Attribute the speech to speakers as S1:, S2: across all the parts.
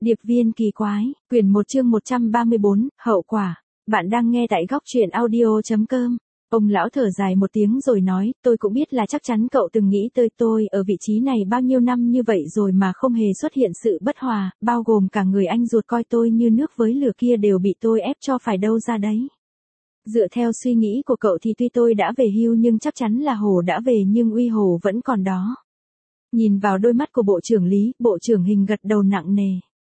S1: Điệp viên kỳ quái, quyển 1 chương 134, hậu quả. Bạn đang nghe tại góc truyện audio.com. Ông lão thở dài một tiếng rồi nói, tôi cũng biết là chắc chắn cậu từng nghĩ tới tôi ở vị trí này bao nhiêu năm như vậy rồi mà không hề xuất hiện sự bất hòa, bao gồm cả người anh ruột coi tôi như nước với lửa kia đều bị tôi ép cho phải đâu ra đấy. Dựa theo suy nghĩ của cậu thì tuy tôi đã về hưu nhưng chắc chắn là Hồ đã về nhưng uy Hồ vẫn còn đó. Nhìn vào đôi mắt của Bộ trưởng Lý, Bộ trưởng Hình gật đầu nặng nề.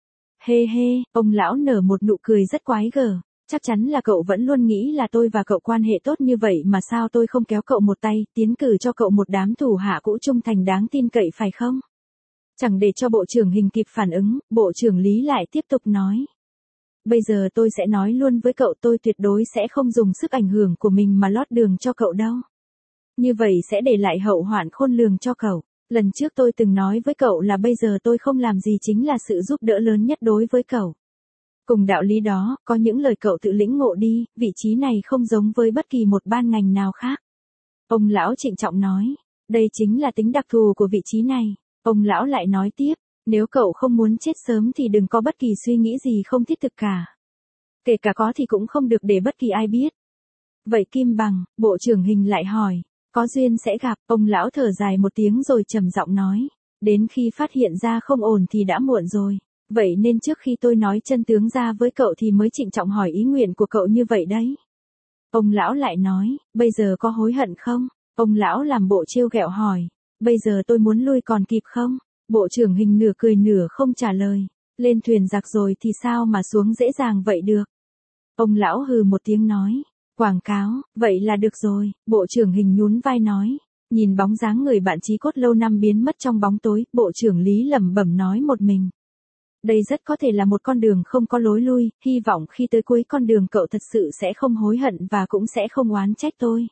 S1: Hê hê, ông lão nở một nụ cười rất quái gở. Chắc chắn là cậu vẫn luôn nghĩ là tôi và cậu quan hệ tốt như vậy mà sao tôi không kéo cậu một tay, tiến cử cho cậu một đám thủ hạ cũ trung thành đáng tin cậy phải không? Chẳng để cho Bộ trưởng Hình kịp phản ứng, Bộ trưởng Lý lại tiếp tục nói. Bây giờ tôi sẽ nói luôn với cậu, tôi tuyệt đối sẽ không dùng sức ảnh hưởng của mình mà lót đường cho cậu đâu. Như vậy sẽ để lại hậu hoạn khôn lường cho cậu. Lần trước tôi từng nói với cậu là bây giờ tôi không làm gì chính là sự giúp đỡ lớn nhất đối với cậu. Cùng đạo lý đó, có những lời cậu tự lĩnh ngộ đi, vị trí này không giống với bất kỳ một ban ngành nào khác. Ông lão trịnh trọng nói, đây chính là tính đặc thù của vị trí này. Ông lão lại nói tiếp, nếu cậu không muốn chết sớm thì đừng có bất kỳ suy nghĩ gì không thiết thực cả. Kể cả có thì cũng không được để bất kỳ ai biết. Vậy Kim Bằng, Bộ trưởng Hình lại hỏi. Có duyên sẽ gặp, ông lão thở dài một tiếng rồi trầm giọng nói. Đến khi phát hiện ra không ổn thì đã muộn rồi. Vậy nên trước khi tôi nói chân tướng ra với cậu thì mới trịnh trọng hỏi ý nguyện của cậu như vậy đấy. Ông lão lại nói, bây giờ có hối hận không? Ông lão làm bộ trêu ghẹo hỏi. Bây giờ tôi muốn lui còn kịp không? Bộ trưởng Hình nửa cười nửa không trả lời. Lên thuyền giặc rồi thì sao mà xuống dễ dàng vậy được? Ông lão hừ một tiếng nói. Quảng cáo, vậy là được rồi, Bộ trưởng Hình nhún vai nói. Nhìn bóng dáng người bạn chí cốt lâu năm biến mất trong bóng tối, Bộ trưởng Lý lẩm bẩm nói một mình. Đây rất có thể là một con đường không có lối lui, hy vọng khi tới cuối con đường cậu thật sự sẽ không hối hận và cũng sẽ không oán trách tôi.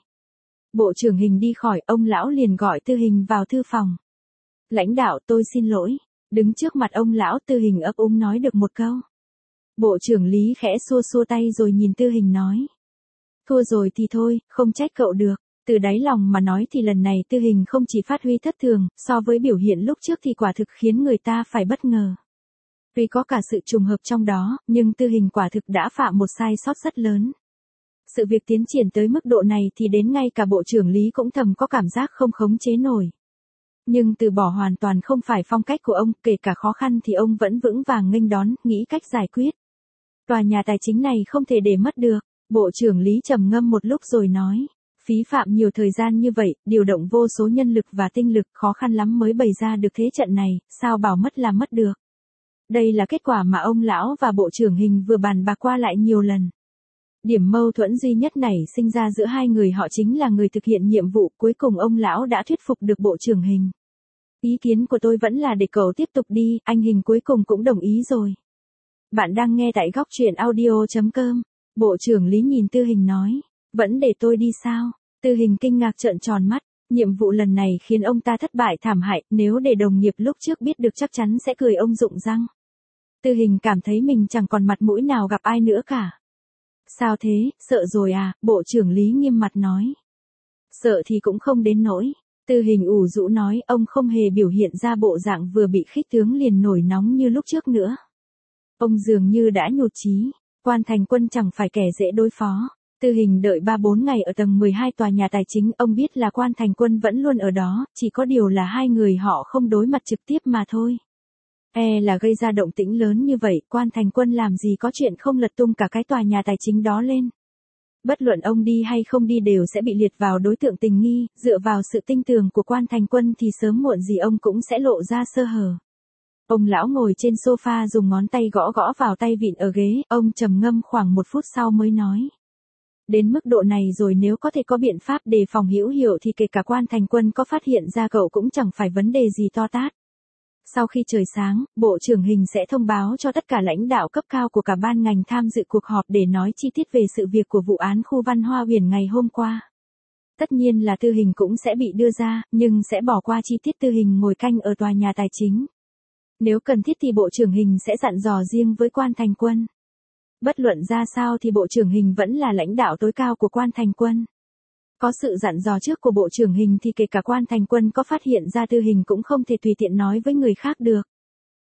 S1: Bộ trưởng Hình đi khỏi, ông lão liền gọi Tư Hình vào thư phòng. Lãnh đạo, tôi xin lỗi. Đứng trước mặt ông lão, Tư Hình ấp úng nói được một câu. Bộ trưởng Lý khẽ xua xua tay rồi nhìn Tư Hình nói. Thua rồi thì thôi, không trách cậu được. Từ đáy lòng mà nói thì lần này Tư Hình không chỉ phát huy thất thường, so với biểu hiện lúc trước thì quả thực khiến người ta phải bất ngờ. Tuy có cả sự trùng hợp trong đó, nhưng Tư Hình quả thực đã phạm một sai sót rất lớn. Sự việc tiến triển tới mức độ này thì đến ngay cả Bộ trưởng Lý cũng thầm có cảm giác không khống chế nổi. Nhưng từ bỏ hoàn toàn không phải phong cách của ông, kể cả khó khăn thì ông vẫn vững vàng nghênh đón, nghĩ cách giải quyết. Tòa nhà tài chính này không thể để mất được. Bộ trưởng Lý trầm ngâm một lúc rồi nói, phí phạm nhiều thời gian như vậy, điều động vô số nhân lực và tinh lực, khó khăn lắm mới bày ra được thế trận này, sao bảo mất là mất được. Đây là kết quả mà ông lão và Bộ trưởng Hình vừa bàn bạc qua lại nhiều lần. Điểm mâu thuẫn duy nhất này sinh ra giữa hai người họ chính là người thực hiện nhiệm vụ, cuối cùng ông lão đã thuyết phục được Bộ trưởng Hình. Ý kiến của tôi vẫn là để cậu tiếp tục đi, anh Hình cuối cùng cũng đồng ý rồi. Bạn đang nghe tại góc truyện audio.com. Bộ trưởng Lý nhìn Tư Hình nói, vẫn để tôi đi sao? Tư Hình kinh ngạc trợn tròn mắt, nhiệm vụ lần này khiến ông ta thất bại thảm hại, nếu để đồng nghiệp lúc trước biết được chắc chắn sẽ cười ông rụng răng. Tư Hình cảm thấy mình chẳng còn mặt mũi nào gặp ai nữa cả. Sao thế, sợ rồi à? Bộ trưởng Lý nghiêm mặt nói. Sợ thì cũng không đến nỗi. Tư Hình ủ rũ nói, ông không hề biểu hiện ra bộ dạng vừa bị khích tướng liền nổi nóng như lúc trước nữa. Ông dường như đã nhụt chí. Quan Thành Quân chẳng phải kẻ dễ đối phó. Tư Hình đợi 3-4 ngày ở tầng 12 tòa nhà tài chính, ông biết là Quan Thành Quân vẫn luôn ở đó, chỉ có điều là hai người họ không đối mặt trực tiếp mà thôi. Là gây ra động tĩnh lớn như vậy, Quan Thành Quân làm gì có chuyện không lật tung cả cái tòa nhà tài chính đó lên. Bất luận ông đi hay không đi đều sẽ bị liệt vào đối tượng tình nghi, dựa vào sự tinh tường của Quan Thành Quân thì sớm muộn gì ông cũng sẽ lộ ra sơ hở. Ông lão ngồi trên sofa dùng ngón tay gõ gõ vào tay vịn ở ghế, ông trầm ngâm khoảng 1 phút sau mới nói. Đến mức độ này rồi nếu có thể có biện pháp đề phòng hữu hiệu thì kể cả Quan Thành Quân có phát hiện ra cậu cũng chẳng phải vấn đề gì to tát. Sau khi trời sáng, Bộ trưởng Hình sẽ thông báo cho tất cả lãnh đạo cấp cao của cả ban ngành tham dự cuộc họp để nói chi tiết về sự việc của vụ án khu Văn Hoa Uyển ngày hôm qua. Tất nhiên là Tư Hình cũng sẽ bị đưa ra, nhưng sẽ bỏ qua chi tiết Tư Hình ngồi canh ở tòa nhà tài chính. Nếu cần thiết thì Bộ trưởng Hình sẽ dặn dò riêng với Quan Thành Quân. Bất luận ra sao thì Bộ trưởng Hình vẫn là lãnh đạo tối cao của Quan Thành Quân. Có sự dặn dò trước của Bộ trưởng Hình thì kể cả Quan Thành Quân có phát hiện ra Tư Hình cũng không thể tùy tiện nói với người khác được.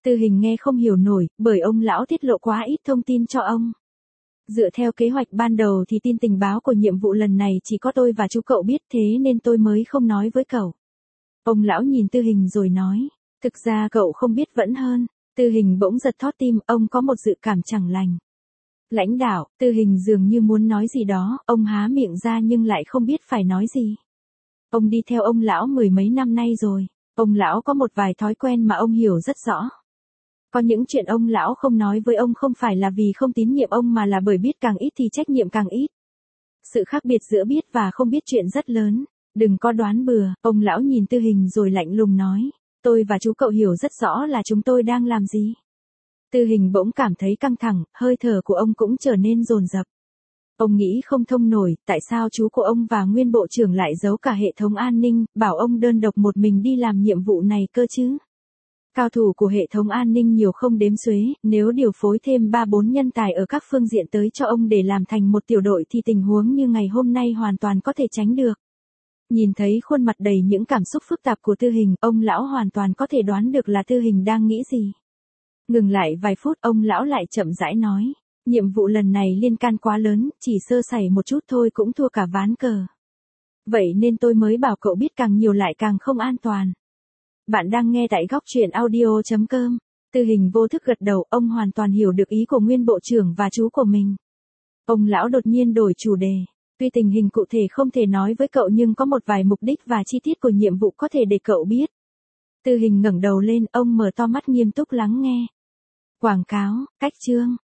S1: Tư Hình nghe không hiểu nổi, bởi ông lão tiết lộ quá ít thông tin cho ông. Dựa theo kế hoạch ban đầu thì tin tình báo của nhiệm vụ lần này chỉ có tôi và chú cậu biết, thế nên tôi mới không nói với cậu. Ông lão nhìn Tư Hình rồi nói, thực ra cậu không biết vẫn hơn. Tư Hình bỗng giật thót tim, ông có một dự cảm chẳng lành. Lãnh đạo, Tư Hình dường như muốn nói gì đó, ông há miệng ra nhưng lại không biết phải nói gì. Ông đi theo ông lão mười mấy năm nay rồi. Ông lão có một vài thói quen mà ông hiểu rất rõ. Có những chuyện ông lão không nói với ông không phải là vì không tín nhiệm ông mà là bởi biết càng ít thì trách nhiệm càng ít. Sự khác biệt giữa biết và không biết chuyện rất lớn. Đừng có đoán bừa, ông lão nhìn Tư Hình rồi lạnh lùng nói. Tôi và chú cậu hiểu rất rõ là chúng tôi đang làm gì. Tư Hình bỗng cảm thấy căng thẳng, hơi thở của ông cũng trở nên dồn dập. Ông nghĩ không thông nổi, tại sao chú của ông và nguyên bộ trưởng lại giấu cả hệ thống an ninh, bảo ông đơn độc một mình đi làm nhiệm vụ này cơ chứ. Cao thủ của hệ thống an ninh nhiều không đếm xuể, nếu điều phối thêm 3-4 nhân tài ở các phương diện tới cho ông để làm thành một tiểu đội thì tình huống như ngày hôm nay hoàn toàn có thể tránh được. Nhìn thấy khuôn mặt đầy những cảm xúc phức tạp của Tư Hình, ông lão hoàn toàn có thể đoán được là Tư Hình đang nghĩ gì. Ngừng lại vài phút, ông lão lại chậm rãi nói, nhiệm vụ lần này liên can quá lớn, chỉ sơ sẩy một chút thôi cũng thua cả ván cờ. Vậy nên tôi mới bảo cậu biết càng nhiều lại càng không an toàn. Bạn đang nghe tại góc truyện audio.com. Tư Hình vô thức gật đầu, ông hoàn toàn hiểu được ý của nguyên bộ trưởng và chú của mình. Ông lão đột nhiên đổi chủ đề. Tuy tình hình cụ thể không thể nói với cậu nhưng có một vài mục đích và chi tiết của nhiệm vụ có thể để cậu biết. Tư Hình ngẩng đầu lên, ông mở to mắt nghiêm túc lắng nghe. Quảng cáo, cách chương.